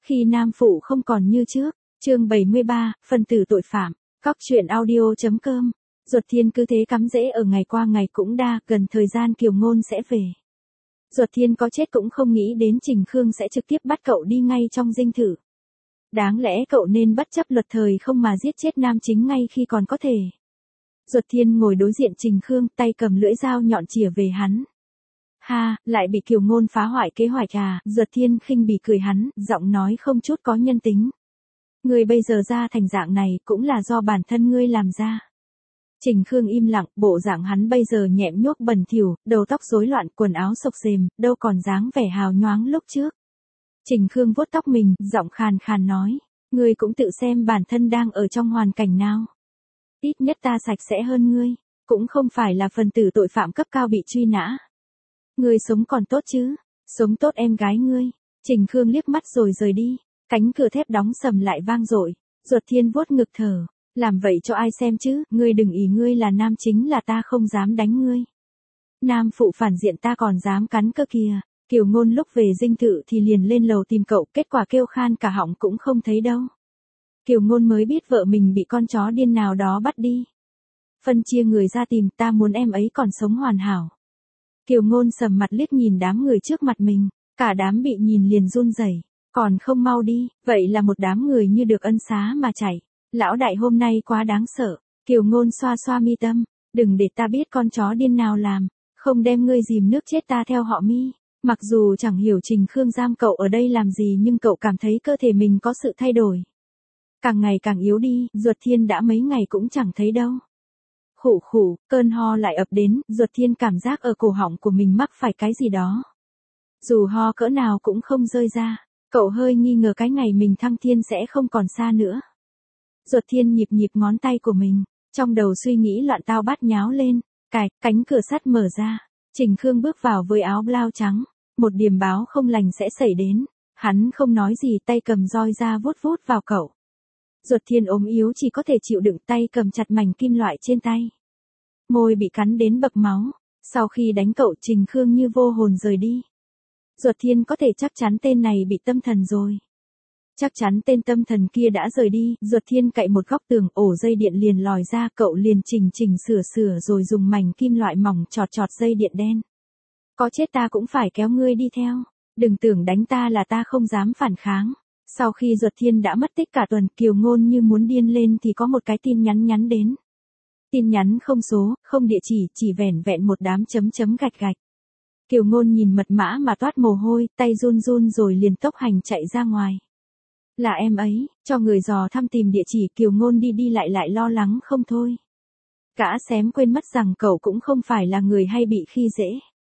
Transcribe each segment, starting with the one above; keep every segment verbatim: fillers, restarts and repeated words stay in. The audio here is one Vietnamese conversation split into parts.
Khi nam phụ không còn như trước, chương bảy mươi ba, phân tử tội phạm, Cóc truyện audio.com. Duật Thiên cứ thế cắm rễ ở ngày qua ngày cũng đa, gần thời gian Kiều Ngôn sẽ về. Duật Thiên có chết cũng không nghĩ đến Trình Khương sẽ trực tiếp bắt cậu đi ngay trong dinh thự. Đáng lẽ cậu nên bất chấp luật thời không mà giết chết nam chính ngay khi còn có thể. Duật Thiên ngồi đối diện Trình Khương, tay cầm lưỡi dao nhọn chĩa về hắn. Ha, lại bị Kiều Ngôn phá hoại kế hoạch à? Duật Thiên khinh bỉ cười hắn, giọng nói không chút có nhân tính. Ngươi bây giờ ra thành dạng này cũng là do bản thân ngươi làm ra. Trình Khương im lặng, bộ dạng hắn bây giờ nhẹm nhuốc bẩn thỉu, đầu tóc rối loạn, quần áo xộc xềm, đâu còn dáng vẻ hào nhoáng lúc trước. Trình Khương vuốt tóc mình, giọng khàn khàn nói, ngươi cũng tự xem bản thân đang ở trong hoàn cảnh nào. Ít nhất ta sạch sẽ hơn ngươi, cũng không phải là phần tử tội phạm cấp cao bị truy nã. Ngươi sống còn tốt chứ, sống tốt em gái ngươi. Trình Khương liếc mắt rồi rời đi, cánh cửa thép đóng sầm lại vang dội. Duật Thiên vuốt ngực thở, làm vậy cho ai xem chứ, ngươi đừng ý ngươi là nam chính là ta không dám đánh ngươi. Nam phụ phản diện ta còn dám cắn cơ kìa. Kiều Ngôn lúc về dinh thự thì liền lên lầu tìm cậu, kết quả kêu khan cả họng cũng không thấy đâu. Kiều Ngôn mới biết vợ mình bị con chó điên nào đó bắt đi. Phân chia người ra tìm, ta muốn em ấy còn sống hoàn hảo. Kiều Ngôn sầm mặt liếc nhìn đám người trước mặt mình, cả đám bị nhìn liền run rẩy, còn không mau đi, vậy là một đám người như được ân xá mà chạy. Lão đại hôm nay quá đáng sợ. Kiều Ngôn xoa xoa mi tâm, đừng để ta biết con chó điên nào làm, không đem ngươi dìm nước chết ta theo họ Mi. Mặc dù chẳng hiểu Trình Khương giam cậu ở đây làm gì nhưng cậu cảm thấy cơ thể mình có sự thay đổi. Càng ngày càng yếu đi, Duật Thiên đã mấy ngày cũng chẳng thấy đâu. Khụ khụ, cơn ho lại ập đến, Duật Thiên cảm giác ở cổ họng của mình mắc phải cái gì đó. Dù ho cỡ nào cũng không rơi ra, cậu hơi nghi ngờ cái ngày mình thăng thiên sẽ không còn xa nữa. Duật Thiên nhịp nhịp ngón tay của mình, trong đầu suy nghĩ loạn tao bát nháo lên, cài, cánh cửa sắt mở ra, Trình Khương bước vào với áo blau trắng, một điềm báo không lành sẽ xảy đến, hắn không nói gì tay cầm roi ra vuốt vuốt vào cậu. Duật Thiên ốm yếu chỉ có thể chịu đựng tay cầm chặt mảnh kim loại trên tay. Môi bị cắn đến bật máu, sau khi đánh cậu Trình Khương như vô hồn rời đi. Duật Thiên có thể chắc chắn tên này bị tâm thần rồi. Chắc chắn tên tâm thần kia đã rời đi, Duật Thiên cậy một góc tường, ổ dây điện liền lòi ra, cậu liền chỉnh chỉnh sửa sửa rồi dùng mảnh kim loại mỏng chọt chọt dây điện đen. Có chết ta cũng phải kéo ngươi đi theo, đừng tưởng đánh ta là ta không dám phản kháng. Sau khi Duật Thiên đã mất tích cả tuần, Kiều Ngôn như muốn điên lên thì có một cái tin nhắn nhắn đến. Tin nhắn không số, không địa chỉ, chỉ vẻn vẹn một đám chấm chấm gạch gạch. Kiều Ngôn nhìn mật mã mà toát mồ hôi, tay run run rồi liền tốc hành chạy ra ngoài. Là em ấy, cho người dò thăm tìm địa chỉ, Kiều Ngôn đi đi lại lại lo lắng không thôi. Gã xém quên mất rằng cậu cũng không phải là người hay bị khi dễ.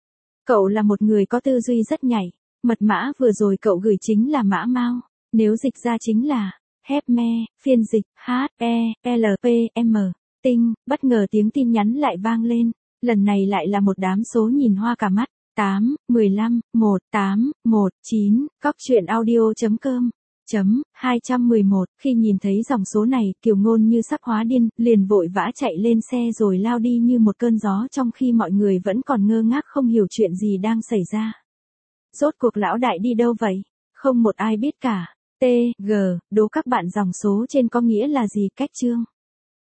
Cậu là một người có tư duy rất nhạy, mật mã vừa rồi cậu gửi chính là mã Mao, nếu dịch ra chính là Hepme, phiên dịch H E L P M, tinh, bất ngờ tiếng tin nhắn lại vang lên, lần này lại là một đám số nhìn hoa cả mắt, tám, mười lăm, một, tám, một, chín, Cóc truyện audio.com. Chấm, hai trăm mười một, khi nhìn thấy dòng số này, Kiều Ngôn như sắp hóa điên, liền vội vã chạy lên xe rồi lao đi như một cơn gió trong khi mọi người vẫn còn ngơ ngác không hiểu chuyện gì đang xảy ra. Rốt cuộc lão đại đi đâu vậy? Không một ai biết cả. T, G, đố các bạn dòng số trên có nghĩa là gì? Cách chương.